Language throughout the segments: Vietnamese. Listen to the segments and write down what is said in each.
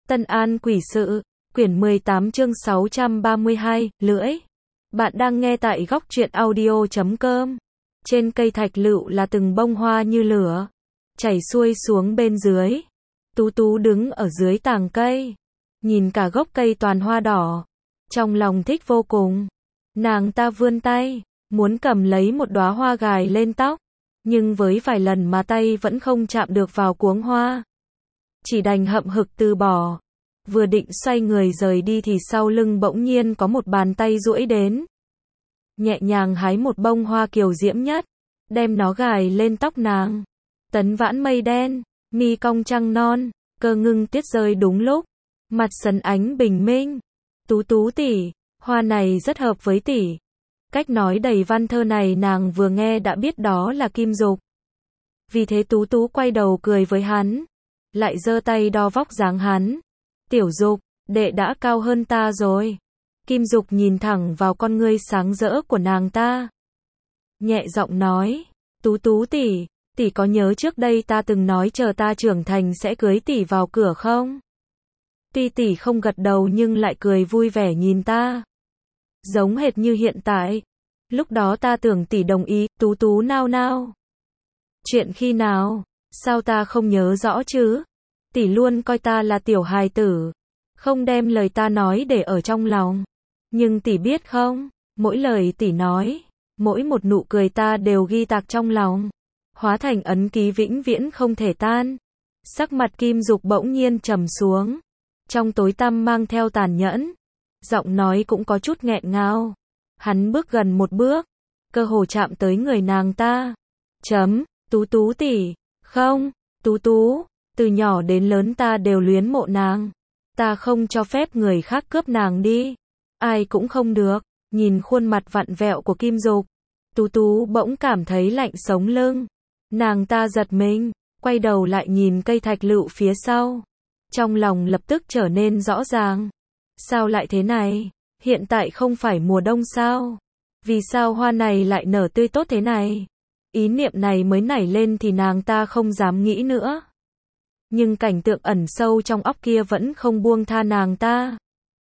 Tân An Quỷ Sự, quyển 18 chương 632, lưỡi. Bạn đang nghe tại góc truyện audio.com. Trên cây thạch lựu là từng bông hoa như lửa, chảy xuôi xuống bên dưới. Tú Tú đứng ở dưới tàng cây, nhìn cả gốc cây toàn hoa đỏ, trong lòng thích vô cùng. Nàng ta vươn tay, muốn cầm lấy một đóa hoa gài lên tóc, nhưng với vài lần mà tay vẫn không chạm được vào cuống hoa. Chỉ đành hậm hực từ bỏ. Vừa định xoay người rời đi thì sau lưng bỗng nhiên có một bàn tay duỗi đến, nhẹ nhàng hái một bông hoa kiều diễm nhất, đem nó gài lên tóc nàng. Tấn vãn mây đen, mi cong trăng non, cơ ngưng tuyết rơi đúng lúc, mặt sấn ánh bình minh. Tú Tú tỷ, hoa này rất hợp với tỷ. Cách nói đầy văn thơ này nàng vừa nghe đã biết đó là Kim Dục. Vì thế Tú Tú quay đầu cười với hắn, lại giơ tay đo vóc dáng hắn. Tiểu Dục, đệ đã cao hơn ta rồi. Kim Dục nhìn thẳng vào con ngươi sáng rỡ của nàng ta, nhẹ giọng nói, Tú Tú tỷ, tỷ có nhớ trước đây ta từng nói chờ ta trưởng thành sẽ cưới tỷ vào cửa không? Tuy tỷ không gật đầu nhưng lại cười vui vẻ nhìn ta, giống hệt như hiện tại. Lúc đó ta tưởng tỷ đồng ý. Tú Tú nao nao. Chuyện khi nào? Sao ta không nhớ rõ chứ? Tỷ luôn coi ta là tiểu hài tử, không đem lời ta nói để ở trong lòng. Nhưng tỷ biết không, mỗi lời tỷ nói, mỗi một nụ cười ta đều ghi tạc trong lòng, hóa thành ấn ký vĩnh viễn không thể tan. Sắc mặt Kim Dục bỗng nhiên trầm xuống, trong tối tăm mang theo tàn nhẫn, giọng nói cũng có chút nghẹn ngào. Hắn bước gần một bước, cơ hồ chạm tới người nàng ta. Tú Tú tỷ, không, Tú Tú, từ nhỏ đến lớn ta đều luyến mộ nàng. Ta không cho phép người khác cướp nàng đi. Ai cũng không được. Nhìn khuôn mặt vặn vẹo của Kim Dục, Tú Tú bỗng cảm thấy lạnh sống lưng. Nàng ta giật mình, quay đầu lại nhìn cây thạch lựu phía sau. Trong lòng lập tức trở nên rõ ràng. Sao lại thế này? Hiện tại không phải mùa đông sao? Vì sao hoa này lại nở tươi tốt thế này? Ý niệm này mới nảy lên thì nàng ta không dám nghĩ nữa. Nhưng cảnh tượng ẩn sâu trong óc kia vẫn không buông tha nàng ta.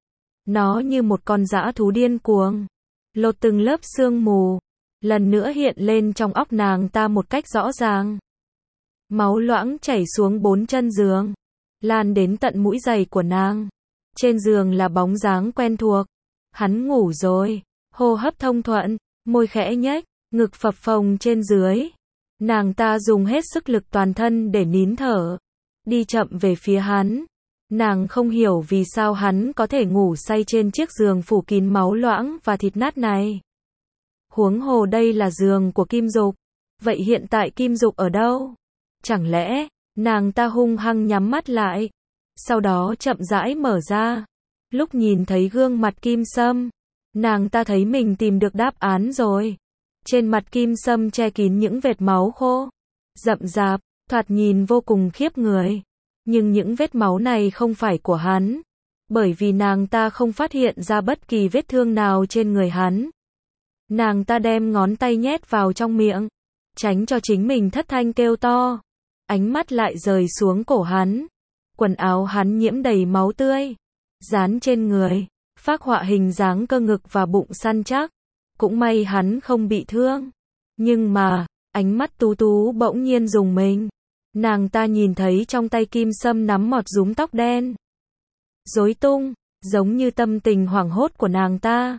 Nó như một con dã thú điên cuồng, lột từng lớp sương mù, lần nữa hiện lên trong óc nàng ta một cách rõ ràng. Máu loãng chảy xuống bốn chân giường, lan đến tận mũi giày của nàng. Trên giường là bóng dáng quen thuộc. Hắn ngủ rồi, hô hấp thông thuận, môi khẽ nhếch, ngực phập phồng trên dưới. Nàng ta dùng hết sức lực toàn thân để nín thở, đi chậm về phía hắn. Nàng không hiểu vì sao hắn có thể ngủ say trên chiếc giường phủ kín máu loãng và thịt nát này. Huống hồ đây là giường của Kim Dục. Vậy hiện tại Kim Dục ở đâu? Chẳng lẽ, nàng ta hung hăng nhắm mắt lại, sau đó chậm rãi mở ra. Lúc nhìn thấy gương mặt Kim Sâm, nàng ta thấy mình tìm được đáp án rồi. Trên mặt Kim Sâm che kín những vệt máu khô, rậm rạp, thoạt nhìn vô cùng khiếp người. Nhưng những vết máu này không phải của hắn, bởi vì nàng ta không phát hiện ra bất kỳ vết thương nào trên người hắn. Nàng ta đem ngón tay nhét vào trong miệng, tránh cho chính mình thất thanh kêu to. Ánh mắt lại rời xuống cổ hắn. Quần áo hắn nhiễm đầy máu tươi, dán trên người, phác họa hình dáng cơ ngực và bụng săn chắc. Cũng may hắn không bị thương. Nhưng mà, ánh mắt Tú Tú bỗng nhiên rùng mình. Nàng ta nhìn thấy trong tay Kim Sâm nắm một rúm tóc đen, rối tung, giống như tâm tình hoảng hốt của nàng ta.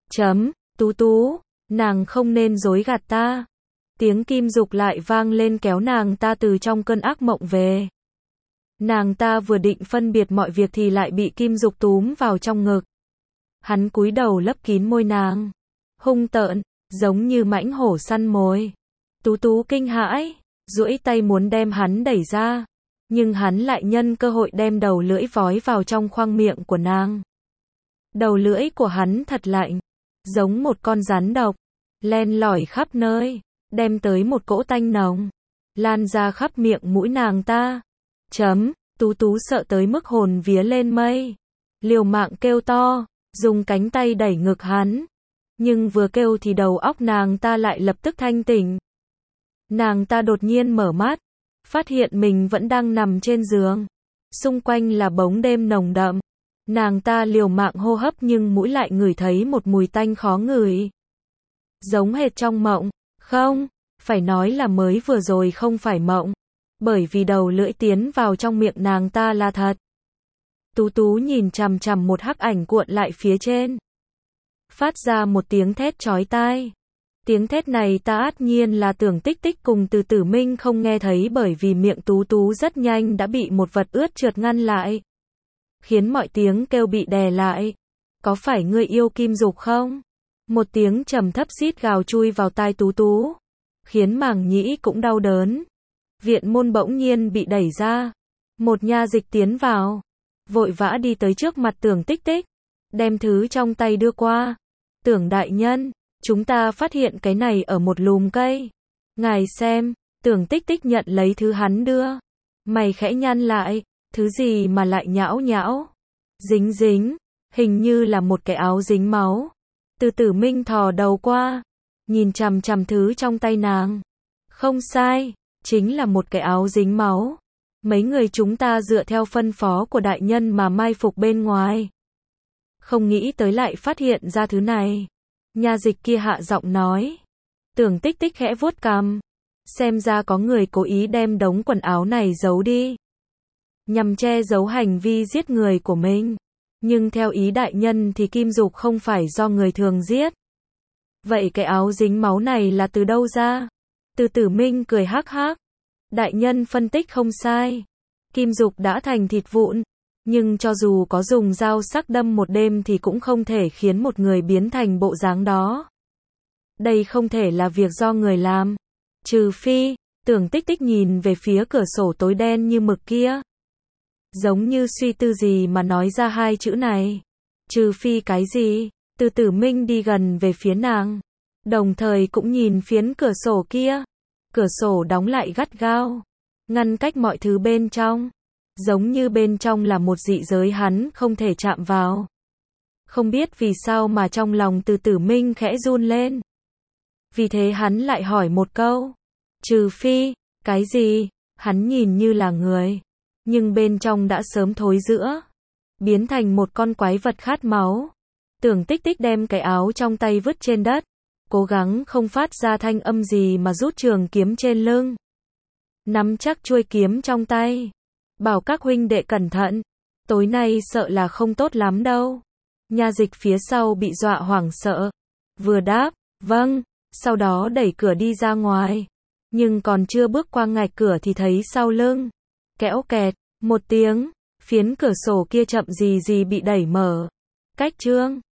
Tú Tú, nàng không nên dối gạt ta. Tiếng Kim Dục lại vang lên kéo nàng ta từ trong cơn ác mộng về. Nàng ta vừa định phân biệt mọi việc thì lại bị Kim Dục túm vào trong ngực. Hắn cúi đầu lấp kín môi nàng, hung tợn, giống như mãnh hổ săn mồi. Tú Tú kinh hãi, duỗi tay muốn đem hắn đẩy ra, nhưng hắn lại nhân cơ hội đem đầu lưỡi vói vào trong khoang miệng của nàng. Đầu lưỡi của hắn thật lạnh, giống một con rắn độc, len lỏi khắp nơi, đem tới một cỗ tanh nồng, lan ra khắp miệng mũi nàng ta. Tú Tú sợ tới mức hồn vía lên mây, liều mạng kêu to, dùng cánh tay đẩy ngực hắn. Nhưng vừa kêu thì đầu óc nàng ta lại lập tức thanh tỉnh. Nàng ta đột nhiên mở mắt, phát hiện mình vẫn đang nằm trên giường, Xung quanh là bóng đêm nồng đậm. Nàng ta liều mạng hô hấp nhưng mũi lại ngửi thấy một mùi tanh khó ngửi. Giống hệt trong mộng. Không, phải nói là mới vừa rồi không phải mộng. Bởi vì đầu lưỡi tiến vào trong miệng nàng ta là thật. Tú Tú nhìn chằm chằm một hắc ảnh cuộn lại phía trên. Phát ra một tiếng thét chói tai. Tiếng thét này ta ắt nhiên là Tưởng Tích Tích cùng Từ Tử Minh không nghe thấy bởi vì miệng Tú Tú rất nhanh đã bị một vật ướt trượt ngăn lại. Khiến mọi tiếng kêu bị đè lại. Có phải ngươi yêu Kim Dục không? Một tiếng trầm thấp xít gào chui vào tai Tú Tú. Khiến màng nhĩ cũng đau đớn. Viện môn bỗng nhiên bị đẩy ra. Một nha dịch tiến vào. Vội vã đi tới trước mặt Tưởng Tích Tích. Đem thứ trong tay đưa qua. Tưởng đại nhân, chúng ta phát hiện cái này ở một lùm cây. Ngài xem, Tưởng Tích Tích nhận lấy thứ hắn đưa. Mày khẽ nhăn lại, thứ gì mà lại nhão nhão. Dính dính, hình như là một cái áo dính máu. Từ Tử Minh thò đầu qua, nhìn chằm chằm thứ trong tay nàng. Không sai, chính là một cái áo dính máu. Mấy người chúng ta dựa theo phân phó của đại nhân mà mai phục bên ngoài. Không nghĩ tới lại phát hiện ra thứ này. Nha dịch kia hạ giọng nói. Tưởng Tích Tích khẽ vuốt cằm. Xem ra có người cố ý đem đống quần áo này giấu đi. Nhằm che giấu hành vi giết người của mình. Nhưng theo ý đại nhân thì Kim Dục không phải do người thường giết. Vậy cái áo dính máu này là từ đâu ra? Từ Tử Minh cười hắc hắc. Đại nhân phân tích không sai. Kim Dục đã thành thịt vụn. Nhưng cho dù có dùng dao sắc đâm một đêm thì cũng không thể khiến một người biến thành bộ dáng đó. Đây không thể là việc do người làm. Trừ phi, Tưởng Tích Tích nhìn về phía cửa sổ tối đen như mực kia. Giống như suy tư gì mà nói ra hai chữ này. Trừ phi cái gì? Từ Tử Minh đi gần về phía nàng. Đồng thời cũng nhìn phiến cửa sổ kia. Cửa sổ đóng lại gắt gao. Ngăn cách mọi thứ bên trong. Giống như bên trong là một dị giới hắn không thể chạm vào. Không biết vì sao mà trong lòng Từ Tử Minh khẽ run lên. Vì thế hắn lại hỏi một câu. Trừ phi, cái gì? Hắn nhìn như là người. Nhưng bên trong đã sớm thối rữa. Biến thành một con quái vật khát máu. Tưởng Tích Tích đem cái áo trong tay vứt trên đất. Cố gắng không phát ra thanh âm gì mà rút trường kiếm trên lưng. Nắm chắc chuôi kiếm trong tay. Bảo các huynh đệ cẩn thận. Tối nay sợ là không tốt lắm đâu. Nha dịch phía sau bị dọa hoảng sợ. Vừa đáp, vâng, sau đó đẩy cửa đi ra ngoài. Nhưng còn chưa bước qua ngạch cửa thì thấy sau lưng. Kéo kẹt, một tiếng, phiến cửa sổ kia chậm gì gì bị đẩy mở. Cách chương